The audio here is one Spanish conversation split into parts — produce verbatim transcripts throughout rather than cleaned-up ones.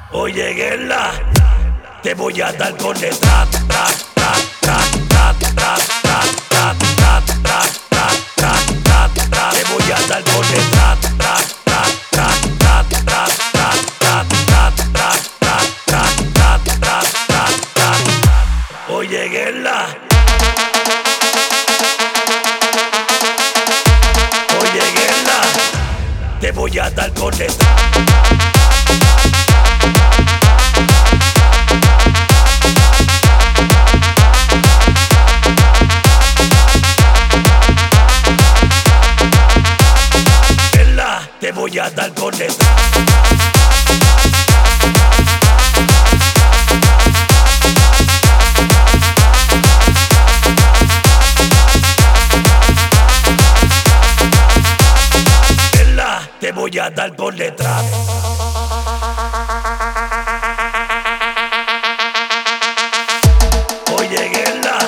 Oye, Guerla, te voy a dar por detrás, tra, tra, tra, tra, tra, tra, tra, tra, tra, tra, tra, tra, tra. Te voy a dar por detrás, tra, tra, tra, tra, tra, tra, tra, tra, tra, tra, tra, tra, tra, tra, tra. Oye, Guerla, oye, Guerla, te voy a dar por detrás. Te voy a dar por detrás. Te voy a dar por detrás. Oye, Guerla,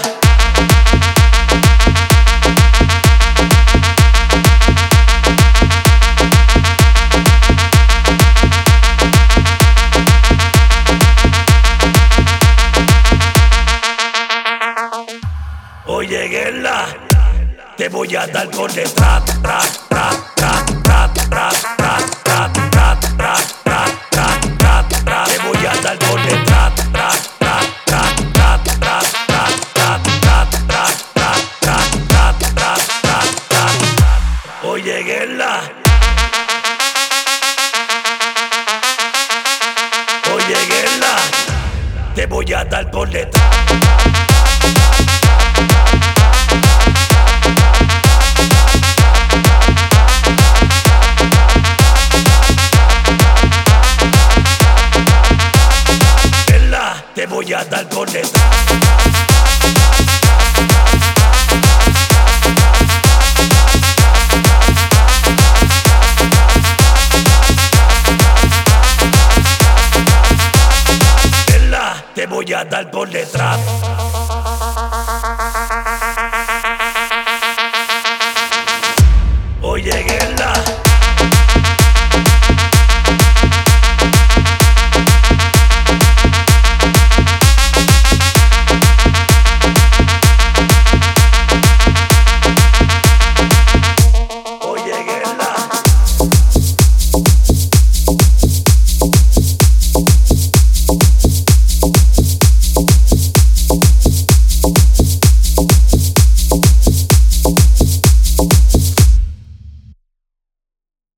oye, Guerla, te voy a dar por detrás, tra, tra, tra, tra, tra, tra, tra, tra, tra, tra, tra, tra, tra. Te voy a dar por detrás, tra, tra, tra, tra, tra, tra, tra, tra, tra, tra, tra, tra, tra, tra, tra. Oye, Guerla, oye, Guerla, te voy a dar por detrás. Te voy a dar por detrás. Te voy a dar por detrás.